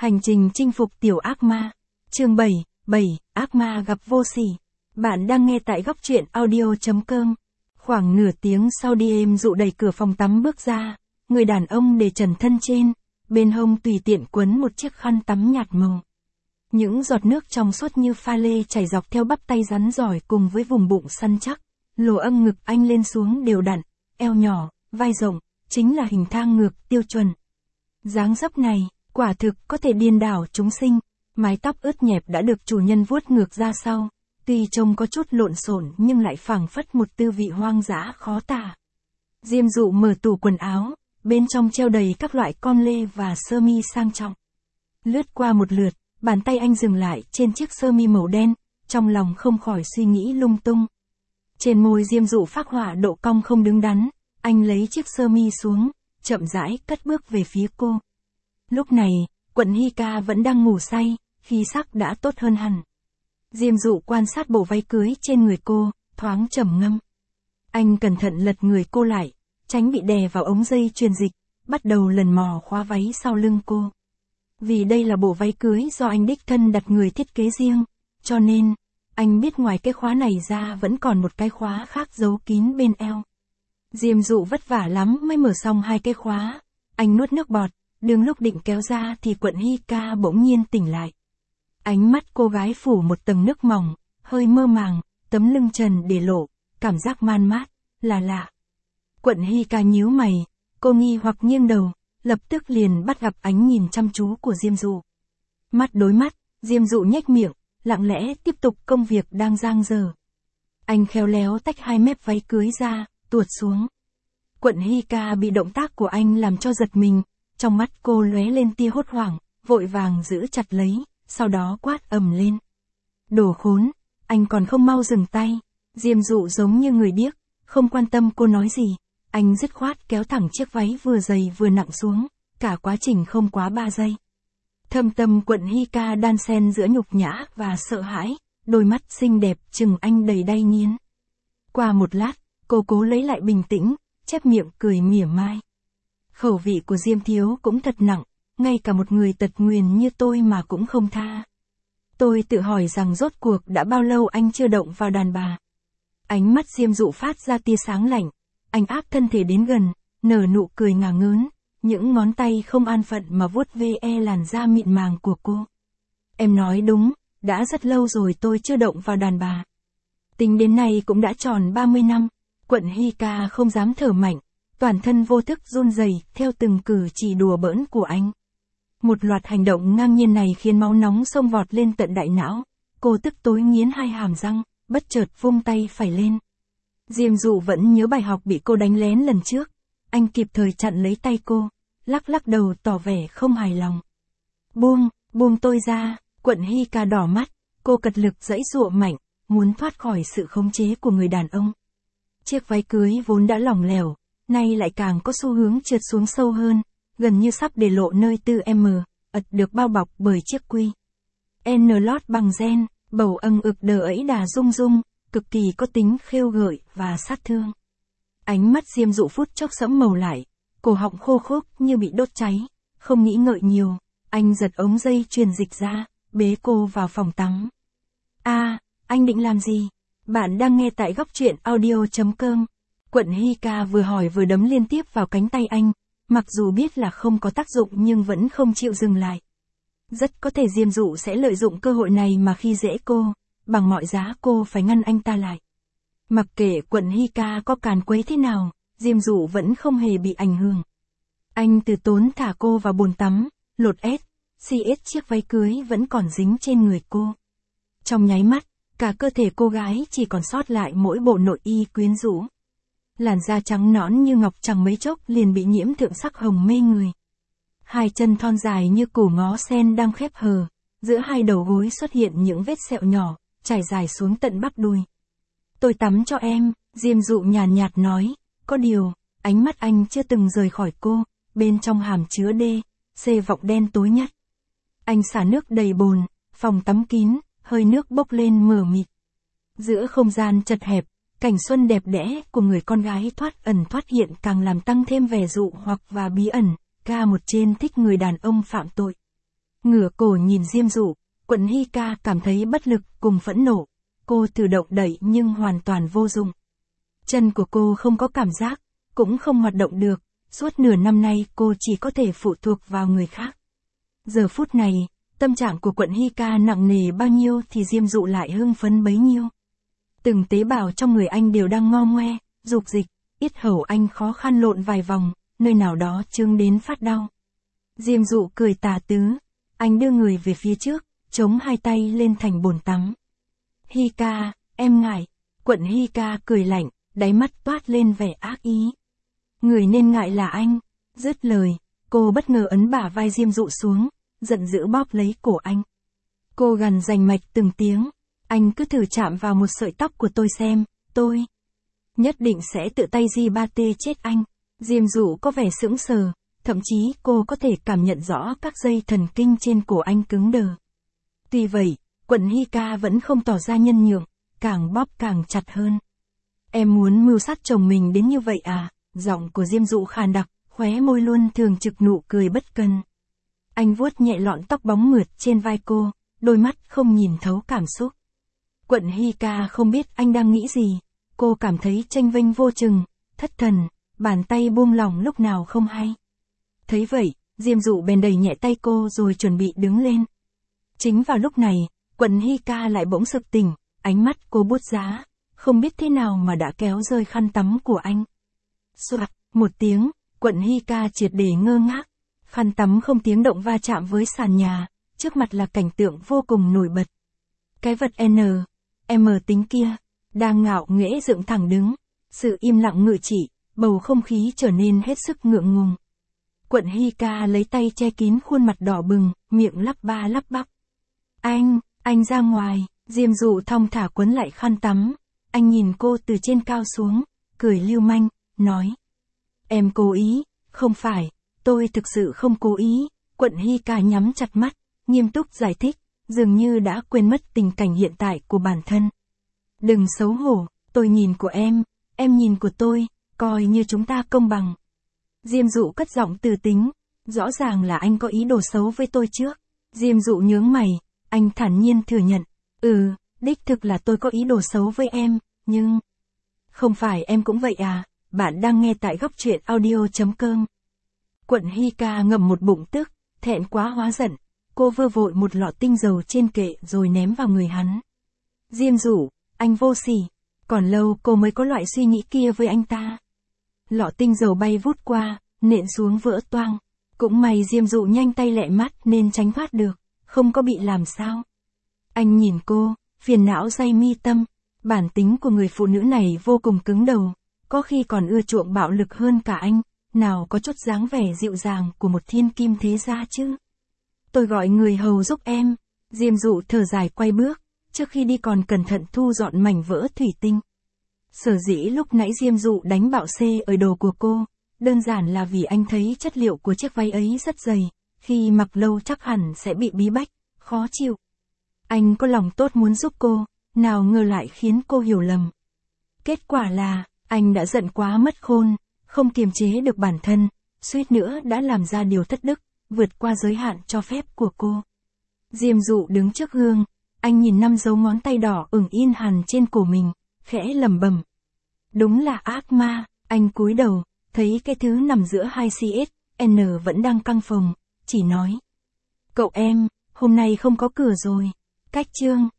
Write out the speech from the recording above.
Hành trình chinh phục tiểu ác ma. Chương 7, ác ma gặp vô sỉ. Bạn đang nghe tại góc truyện audio.com. Khoảng nửa tiếng sau Diem dụ đẩy cửa phòng tắm bước ra, người đàn ông để trần thân trên, bên hông tùy tiện quấn một chiếc khăn tắm nhạt màu. Những giọt nước trong suốt như pha lê chảy dọc theo bắp tay rắn giỏi cùng với vùng bụng săn chắc, lồ âm ngực anh lên xuống đều đặn, eo nhỏ, vai rộng, chính là hình thang ngược tiêu chuẩn. Dáng dấp này, quả thực có thể điên đảo chúng sinh, mái tóc ướt nhẹp đã được chủ nhân vuốt ngược ra sau, tuy trông có chút lộn xộn nhưng lại phảng phất một tư vị hoang dã khó tả. Diêm Dụ mở tủ quần áo, bên trong treo đầy các loại con lê và sơ mi sang trọng. Lướt qua một lượt, bàn tay anh dừng lại trên chiếc sơ mi màu đen, trong lòng không khỏi suy nghĩ lung tung. Trên môi Diêm Dụ phác họa độ cong không đứng đắn, anh lấy chiếc sơ mi xuống, chậm rãi cất bước về phía cô. Lúc này, Quận Hy Ca vẫn đang ngủ say, khí sắc đã tốt hơn hẳn. Diêm Dụ quan sát bộ váy cưới trên người cô, thoáng trầm ngâm. Anh cẩn thận lật người cô lại, tránh bị đè vào ống dây truyền dịch, bắt đầu lần mò khóa váy sau lưng cô. Vì đây là bộ váy cưới do anh đích thân đặt người thiết kế riêng, cho nên, anh biết ngoài cái khóa này ra vẫn còn một cái khóa khác giấu kín bên eo. Diêm Dụ vất vả lắm mới mở xong hai cái khóa, anh nuốt nước bọt, đương lúc định kéo ra thì Quận Hy Ca bỗng nhiên tỉnh lại. Ánh mắt cô gái phủ một tầng nước mỏng, hơi mơ màng, tấm lưng trần để lộ, cảm giác man mát, là lạ. Quận Hy Ca nhíu mày, cô nghi hoặc nghiêng đầu, lập tức liền bắt gặp ánh nhìn chăm chú của Diêm Dụ. Mắt đối mắt, Diêm Dụ nhếch miệng, lặng lẽ tiếp tục công việc đang dang dở. Anh khéo léo tách hai mép váy cưới ra, tuột xuống. Quận Hy Ca bị động tác của anh làm cho giật mình, trong mắt cô lóe lên tia hốt hoảng, vội vàng giữ chặt lấy, sau đó quát ầm lên. Đồ khốn, anh còn không mau dừng tay. Diêm Dụ giống như người điếc, không quan tâm cô nói gì, anh dứt khoát kéo thẳng chiếc váy vừa dày vừa nặng xuống, cả quá trình không quá 3 giây. Thâm tâm Quận Hy Ca đan xen giữa nhục nhã và sợ hãi, đôi mắt xinh đẹp chừng anh đầy đay nghiến. Qua một lát, cô cố lấy lại bình tĩnh, chép miệng cười mỉa mai. Khẩu vị của Diêm thiếu cũng thật nặng, ngay cả một người tật nguyền như tôi mà cũng không tha. Tôi tự hỏi rằng rốt cuộc đã bao lâu anh chưa động vào đàn bà. Ánh mắt Diêm Dụ phát ra tia sáng lạnh, anh áp thân thể đến gần, nở nụ cười ngả ngớn, những ngón tay không an phận mà vuốt ve làn da mịn màng của cô. Em nói đúng, đã rất lâu rồi tôi chưa động vào đàn bà. Tính đến nay cũng đã tròn 30 năm, Quận Hy Ca không dám thở mạnh, toàn thân vô thức run rẩy theo từng cử chỉ đùa bỡn của anh. Một loạt hành động ngang nhiên này khiến máu nóng xông vọt lên tận đại não, cô tức tối nghiến hai hàm răng, bất chợt vung tay phải lên. Diêm Dụ vẫn nhớ bài học bị cô đánh lén lần trước, anh kịp thời chặn lấy tay cô, lắc lắc đầu tỏ vẻ không hài lòng. Buông tôi ra. Quận Hy Ca đỏ mắt, cô cật lực giãy giụa mạnh, muốn thoát khỏi sự khống chế của người đàn ông. Chiếc váy cưới vốn đã lỏng lẻo, nay lại càng có xu hướng trượt xuống sâu hơn, gần như sắp để lộ nơi tư m, được bao bọc bởi chiếc quy N lót bằng ren, bầu âng ực đờ ấy đà rung rung, cực kỳ có tính khêu gợi và sát thương. Ánh mắt Diêm Dụ phút chốc sẫm màu lại, cổ họng khô khốc như bị đốt cháy, không nghĩ ngợi nhiều, anh giật ống dây truyền dịch ra, bế cô vào phòng tắm. Anh định làm gì? Bạn đang nghe tại góc truyện audio.com. Quận Hy Ca vừa hỏi vừa đấm liên tiếp vào cánh tay anh, mặc dù biết là không có tác dụng nhưng vẫn không chịu dừng lại. Rất có thể Diêm Dụ sẽ lợi dụng cơ hội này mà khi dễ cô, bằng mọi giá cô phải ngăn anh ta lại. Mặc kệ Quận Hy Ca có càn quấy thế nào, Diêm Dụ vẫn không hề bị ảnh hưởng. Anh từ tốn thả cô vào bồn tắm, lột chiếc váy cưới vẫn còn dính trên người cô. Trong nháy mắt, cả cơ thể cô gái chỉ còn sót lại mỗi bộ nội y quyến rũ. Làn da trắng nõn như ngọc chẳng mấy chốc liền bị nhiễm thượng sắc hồng mê người. Hai chân thon dài như củ ngó sen đang khép hờ, giữa hai đầu gối xuất hiện những vết sẹo nhỏ, trải dài xuống tận bắp đùi. Tôi tắm cho em, Diêm Dụ nhàn nhạt nói, có điều, ánh mắt anh chưa từng rời khỏi cô, bên trong hàm chứa C vọng đen tối nhất. Anh xả nước đầy bồn, phòng tắm kín, hơi nước bốc lên mờ mịt. Giữa không gian chật hẹp, cảnh xuân đẹp đẽ của người con gái thoát ẩn thoát hiện càng làm tăng thêm vẻ dụ hoặc và bí ẩn, ca một trên thích người đàn ông phạm tội. Ngửa cổ nhìn Diêm Dụ, Quận Hy Ca cảm thấy bất lực cùng phẫn nộ. Cô thử động đẩy nhưng hoàn toàn vô dụng. Chân của cô không có cảm giác, cũng không hoạt động được, suốt nửa năm nay cô chỉ có thể phụ thuộc vào người khác. Giờ phút này, tâm trạng của Quận Hy Ca nặng nề bao nhiêu thì Diêm Dụ lại hưng phấn bấy nhiêu. Từng tế bào trong người anh đều đang ngo ngoe, dục dịch, yết hầu anh khó khăn lộn vài vòng, nơi nào đó chướng đến phát đau. Diêm Dụ cười tà tứ, anh đưa người về phía trước, chống hai tay lên thành bồn tắm. Hy Ca, em ngại. Quận Hy Ca cười lạnh, đáy mắt toát lên vẻ ác ý. Người nên ngại là anh. Dứt lời, cô bất ngờ ấn bả vai Diêm Dụ xuống, giận dữ bóp lấy cổ anh. Cô gằn rành mạch từng tiếng, anh cứ thử chạm vào một sợi tóc của tôi xem, tôi nhất định sẽ tự tay gi-ba-tê chết anh. Diêm Dụ có vẻ sững sờ, thậm chí cô có thể cảm nhận rõ các dây thần kinh trên cổ anh cứng đờ. Tuy vậy, Quận Hy Ca vẫn không tỏ ra nhân nhượng, càng bóp càng chặt hơn. Em muốn mưu sát chồng mình đến như vậy à? Giọng của Diêm Dụ khàn đặc, khóe môi luôn thường trực nụ cười bất cần. Anh vuốt nhẹ lọn tóc bóng mượt trên vai cô, đôi mắt không nhìn thấu cảm xúc. Quận Hy Ca không biết anh đang nghĩ gì, cô cảm thấy chênh vênh vô chừng, thất thần, bàn tay buông lỏng lúc nào không hay. Thấy vậy, Diêm Dụ bèn đẩy nhẹ tay cô rồi chuẩn bị đứng lên. Chính vào lúc này, Quận Hy Ca lại bỗng sực tỉnh, ánh mắt cô bút giá, không biết thế nào mà đã kéo rơi khăn tắm của anh. Xoạt, một tiếng, Quận Hy Ca triệt để ngơ ngác, khăn tắm không tiếng động va chạm với sàn nhà, trước mặt là cảnh tượng vô cùng nổi bật. Cái vật M tính kia, đang ngạo nghễ dựng thẳng đứng, sự im lặng ngự trị, bầu không khí trở nên hết sức ngượng ngùng. Quận Hy Ca lấy tay che kín khuôn mặt đỏ bừng, miệng lắp ba lắp bắp. Anh ra ngoài. Diêm Dụ thong thả quấn lại khăn tắm. Anh nhìn cô từ trên cao xuống, cười lưu manh, nói. Em cố ý, không phải, tôi thực sự không cố ý. Quận Hy Ca nhắm chặt mắt, nghiêm túc giải thích, dường như đã quên mất tình cảnh hiện tại của bản thân. Đừng xấu hổ, tôi nhìn của em nhìn của tôi, coi như chúng ta công bằng. Diêm Dụ cất giọng từ tính, rõ ràng là anh có ý đồ xấu với tôi trước. Diêm Dụ nhướng mày, anh thản nhiên thừa nhận, đích thực là tôi có ý đồ xấu với em, nhưng... Không phải em cũng vậy à? Bạn đang nghe tại góc truyện audio.com. Quận Hy Ca ngậm một bụng tức, thẹn quá hóa giận, cô vơ vội một lọ tinh dầu trên kệ rồi ném vào người hắn. Diêm Dụ, anh vô sỉ, còn lâu cô mới có loại suy nghĩ kia với anh ta. Lọ tinh dầu bay vút qua, nện xuống vỡ toang. Cũng may Diêm Dụ nhanh tay lẹ mắt nên tránh thoát được, không có bị làm sao. Anh nhìn cô, phiền não day mi tâm. Bản tính của người phụ nữ này vô cùng cứng đầu, có khi còn ưa chuộng bạo lực hơn cả anh, nào có chút dáng vẻ dịu dàng của một thiên kim thế gia chứ. Tôi gọi người hầu giúp em. Diêm Dụ thở dài quay bước, trước khi đi còn cẩn thận thu dọn mảnh vỡ thủy tinh. Sở dĩ lúc nãy Diêm Dụ đánh bạo xê ở đồ của cô, đơn giản là vì anh thấy chất liệu của chiếc váy ấy rất dày, khi mặc lâu chắc hẳn sẽ bị bí bách, khó chịu. Anh có lòng tốt muốn giúp cô, nào ngờ lại khiến cô hiểu lầm. Kết quả là, anh đã giận quá mất khôn, không kiềm chế được bản thân, suýt nữa đã làm ra điều thất đức, vượt qua giới hạn cho phép của cô. Diêm Dụ đứng trước gương, anh nhìn 5 dấu ngón tay đỏ ửng in hằn trên cổ mình, khẽ lẩm bẩm. Đúng là ác ma. Anh cúi đầu, thấy cái thứ nằm giữa hai CSN vẫn đang căng phồng, chỉ nói. Cậu em, hôm nay không có cửa rồi. Cách chương.